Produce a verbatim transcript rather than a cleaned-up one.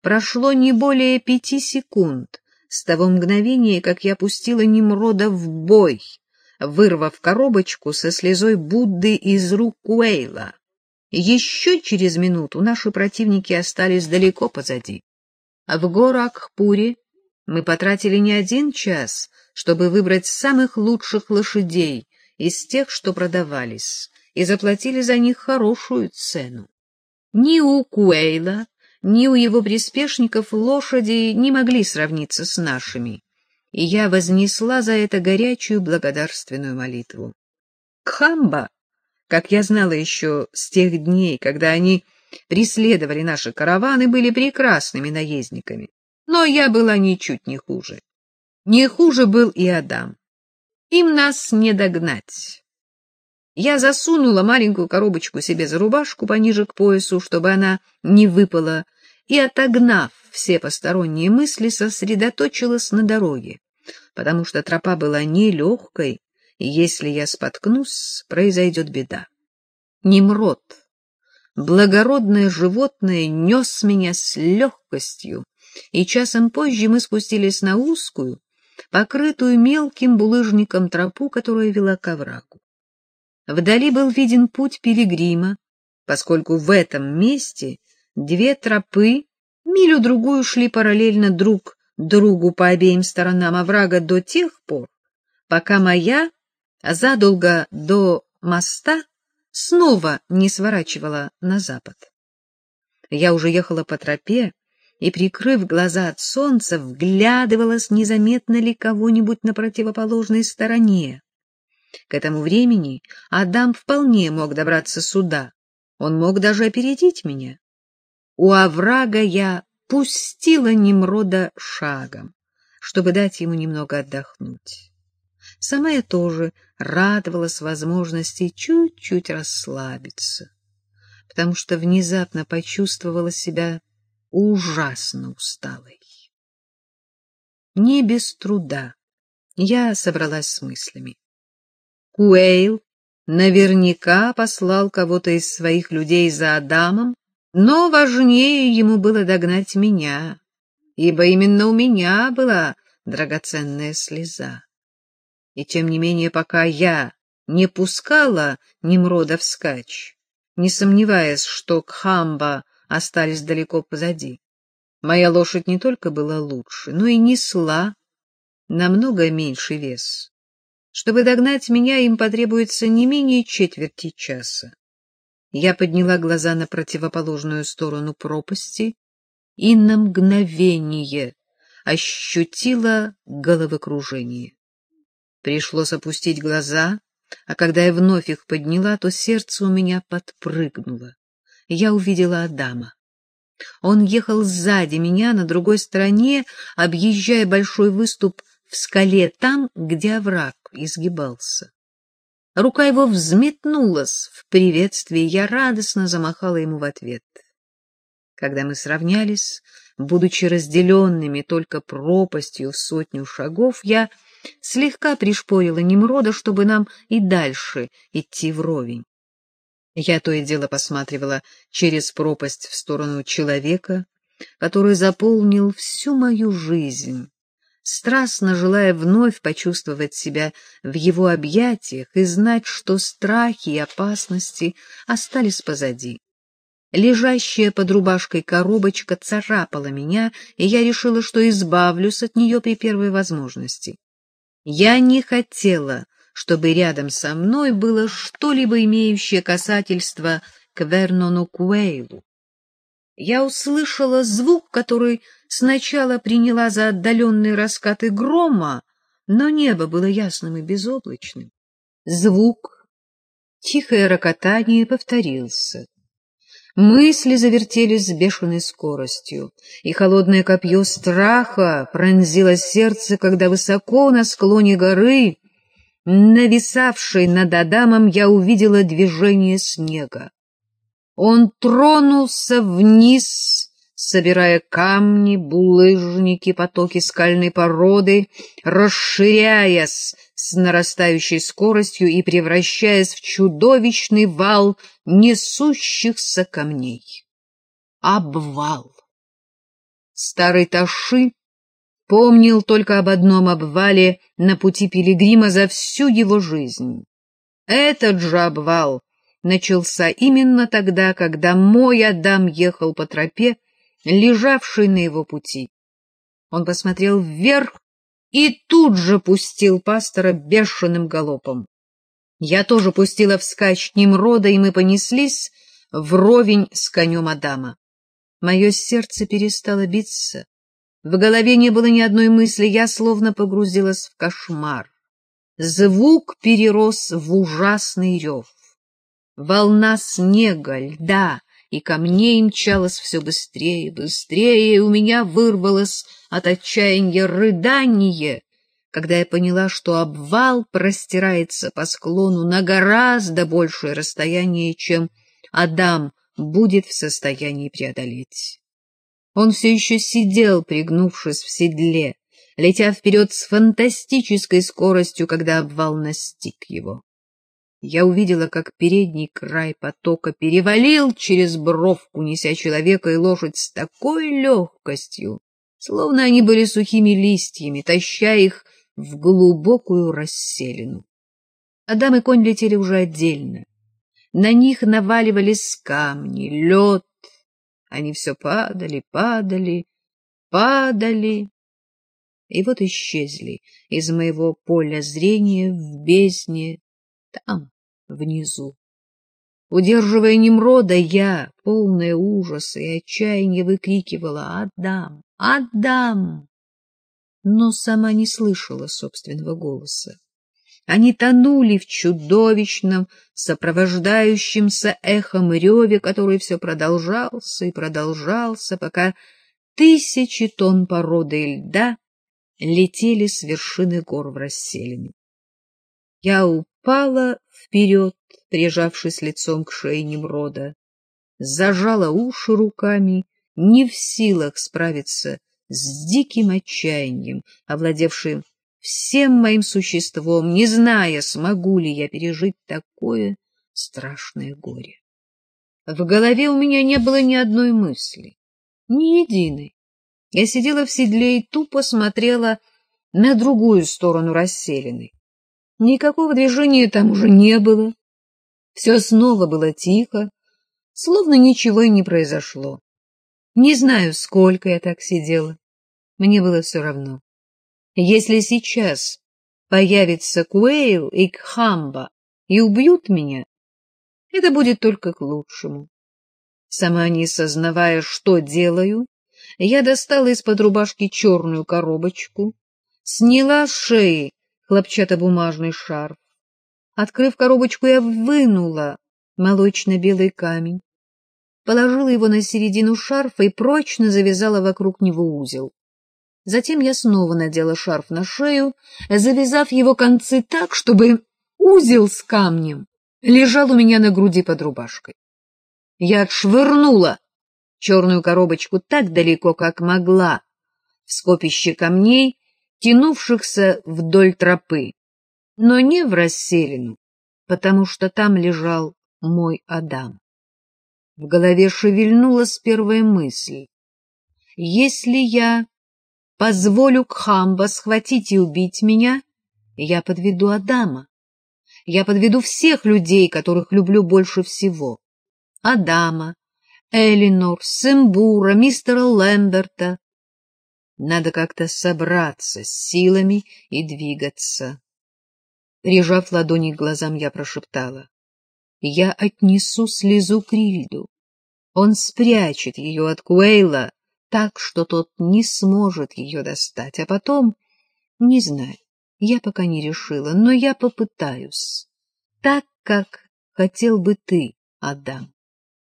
прошло не более пяти секунд с того мгновения, как я пустила Немрода в бой, вырвав коробочку со слезой Будды из рук Куэйла. Еще через минуту наши противники остались далеко позади. А в Горакхпуре мы потратили не один час, чтобы выбрать самых лучших лошадей из тех, что продавались, и заплатили за них хорошую цену. Ни у Куэйла, ни у его приспешников лошади не могли сравниться с нашими, и я вознесла за это горячую благодарственную молитву. Кхамба, как я знала еще с тех дней, когда они преследовали наши караваны, были прекрасными наездниками, но я была ничуть не хуже. Не хуже был и Адам. Им нас не догнать. Я засунула маленькую коробочку себе за рубашку пониже к поясу, чтобы она не выпала, и, отогнав все посторонние мысли, сосредоточилась на дороге, потому что тропа была нелегкой, и если я споткнусь, произойдет беда. Немрод, благородное животное, нес меня с легкостью, и часом позже мы спустились на узкую, покрытую мелким булыжником тропу, которая вела к оврагу. Вдали был виден путь пилигрима, поскольку в этом месте две тропы милю-другую шли параллельно друг другу по обеим сторонам оврага до тех пор, пока моя, задолго до моста, снова не сворачивала на запад. Я уже ехала по тропе и, прикрыв глаза от солнца, вглядывалась, незаметно ли кого-нибудь на противоположной стороне. К этому времени Адам вполне мог добраться сюда, он мог даже опередить меня. У оврага я пустила Немрода шагом, чтобы дать ему немного отдохнуть. Сама я тоже радовалась возможности чуть-чуть расслабиться, потому что внезапно почувствовала себя ужасно усталой. Не без труда я собралась с мыслями. Куэйл наверняка послал кого-то из своих людей за Адамом, но важнее ему было догнать меня, ибо именно у меня была драгоценная слеза. И тем не менее, пока я не пускала Немрода вскачь, не сомневаясь, что Кхамба остались далеко позади, моя лошадь не только была лучше, но и несла намного меньший вес. Чтобы догнать меня, им потребуется не менее четверти часа. Я подняла глаза на противоположную сторону пропасти и на мгновение ощутила головокружение. Пришлось опустить глаза, а когда я вновь их подняла, то сердце у меня подпрыгнуло. Я увидела Адама. Он ехал сзади меня на другой стороне, объезжая большой выступ в скале там, где овраг изгибался. Рука его взметнулась в приветствии, я радостно замахала ему в ответ. Когда мы сравнялись, будучи разделенными только пропастью в сотню шагов, я слегка пришпорила Немрода, чтобы нам и дальше идти вровень. Я то и дело посматривала через пропасть в сторону человека, который заполнил всю мою жизнь, страстно желая вновь почувствовать себя в его объятиях и знать, что страхи и опасности остались позади. Лежащая под рубашкой коробочка царапала меня, и я решила, что избавлюсь от нее при первой возможности. Я не хотела, чтобы рядом со мной было что-либо имеющее касательство к Вернону Куэйлу. Я услышала звук, который сначала приняла за отдаленные раскаты грома, но небо было ясным и безоблачным. Звук, тихое рокотание повторился. Мысли завертелись с бешеной скоростью, и холодное копье страха пронзило сердце, когда высоко на склоне горы, нависавшей над Адамом, я увидела движение снега. Он тронулся вниз, собирая камни, булыжники, потоки скальной породы, расширяясь с нарастающей скоростью и превращаясь в чудовищный вал несущихся камней. Обвал! Старый Таши помнил только об одном обвале на пути пилигрима за всю его жизнь. Этот же обвал начался именно тогда, когда мой Адам ехал по тропе, лежавшей на его пути. Он посмотрел вверх и тут же пустил пастора бешеным галопом. Я тоже пустила вскачь Немрода, и мы понеслись вровень с конем Адама. Мое сердце перестало биться. В голове не было ни одной мысли, я словно погрузилась в кошмар. Звук перерос в ужасный рев. Волна снега, льда и камней мчалась все быстрее, быстрее, и у меня вырвалось от отчаяния рыдание, когда я поняла, что обвал простирается по склону на гораздо большее расстояние, чем Адам будет в состоянии преодолеть. Он все еще сидел, пригнувшись в седле, летя вперед с фантастической скоростью, когда обвал настиг его. Я увидела, как передний край потока перевалил через бровку, неся человека и лошадь с такой легкостью, словно они были сухими листьями, таща их в глубокую расселину. Адам и конь летели уже отдельно. На них наваливались камни, лед. Они все падали, падали, падали. И вот исчезли из моего поля зрения в бездне, там, внизу. Удерживая Немрода, я, полная ужаса и отчаяния, выкрикивала «Адам! Адам!», но сама не слышала собственного голоса. Они тонули в чудовищном, сопровождающемся эхом реве, который все продолжался и продолжался, пока тысячи тонн породы льда летели с вершины гор в расселину. Я упала вперед, прижавшись лицом к шее Немрода, зажала уши руками, не в силах справиться с диким отчаянием, овладевшим всем моим существом, не зная, смогу ли я пережить такое страшное горе. В голове у меня не было ни одной мысли, ни единой. Я сидела в седле и тупо смотрела на другую сторону расселины. Никакого движения там уже не было. Все снова было тихо, словно ничего и не произошло. Не знаю, сколько я так сидела. Мне было все равно. Если сейчас появится Куэйл и Кхамба и убьют меня, это будет только к лучшему. Сама не сознавая, что делаю, я достала из-под рубашки черную коробочку, сняла с шеи хлопчатобумажный шарф. Открыв коробочку, я вынула молочно-белый камень, положила его на середину шарфа и прочно завязала вокруг него узел. Затем я снова надела шарф на шею, завязав его концы так, чтобы узел с камнем лежал у меня на груди под рубашкой. Я отшвырнула черную коробочку так далеко, как могла, в скопище камней, тянувшихся вдоль тропы, но не в расселину, потому что там лежал мой Адам. В голове шевельнулась первая мысль. Если я позволю Кхамба схватить и убить меня, я подведу Адама. Я подведу всех людей, которых люблю больше всего. Адама, Элинор, Сэмбура, мистера Лэмберта. Надо как-то собраться с силами и двигаться. Прижав ладони к глазам, я прошептала: я отнесу слезу Крильду. Он спрячет ее от Куэйла так, что тот не сможет ее достать. А потом, не знаю, я пока не решила, но я попытаюсь, так, как хотел бы ты, Адам.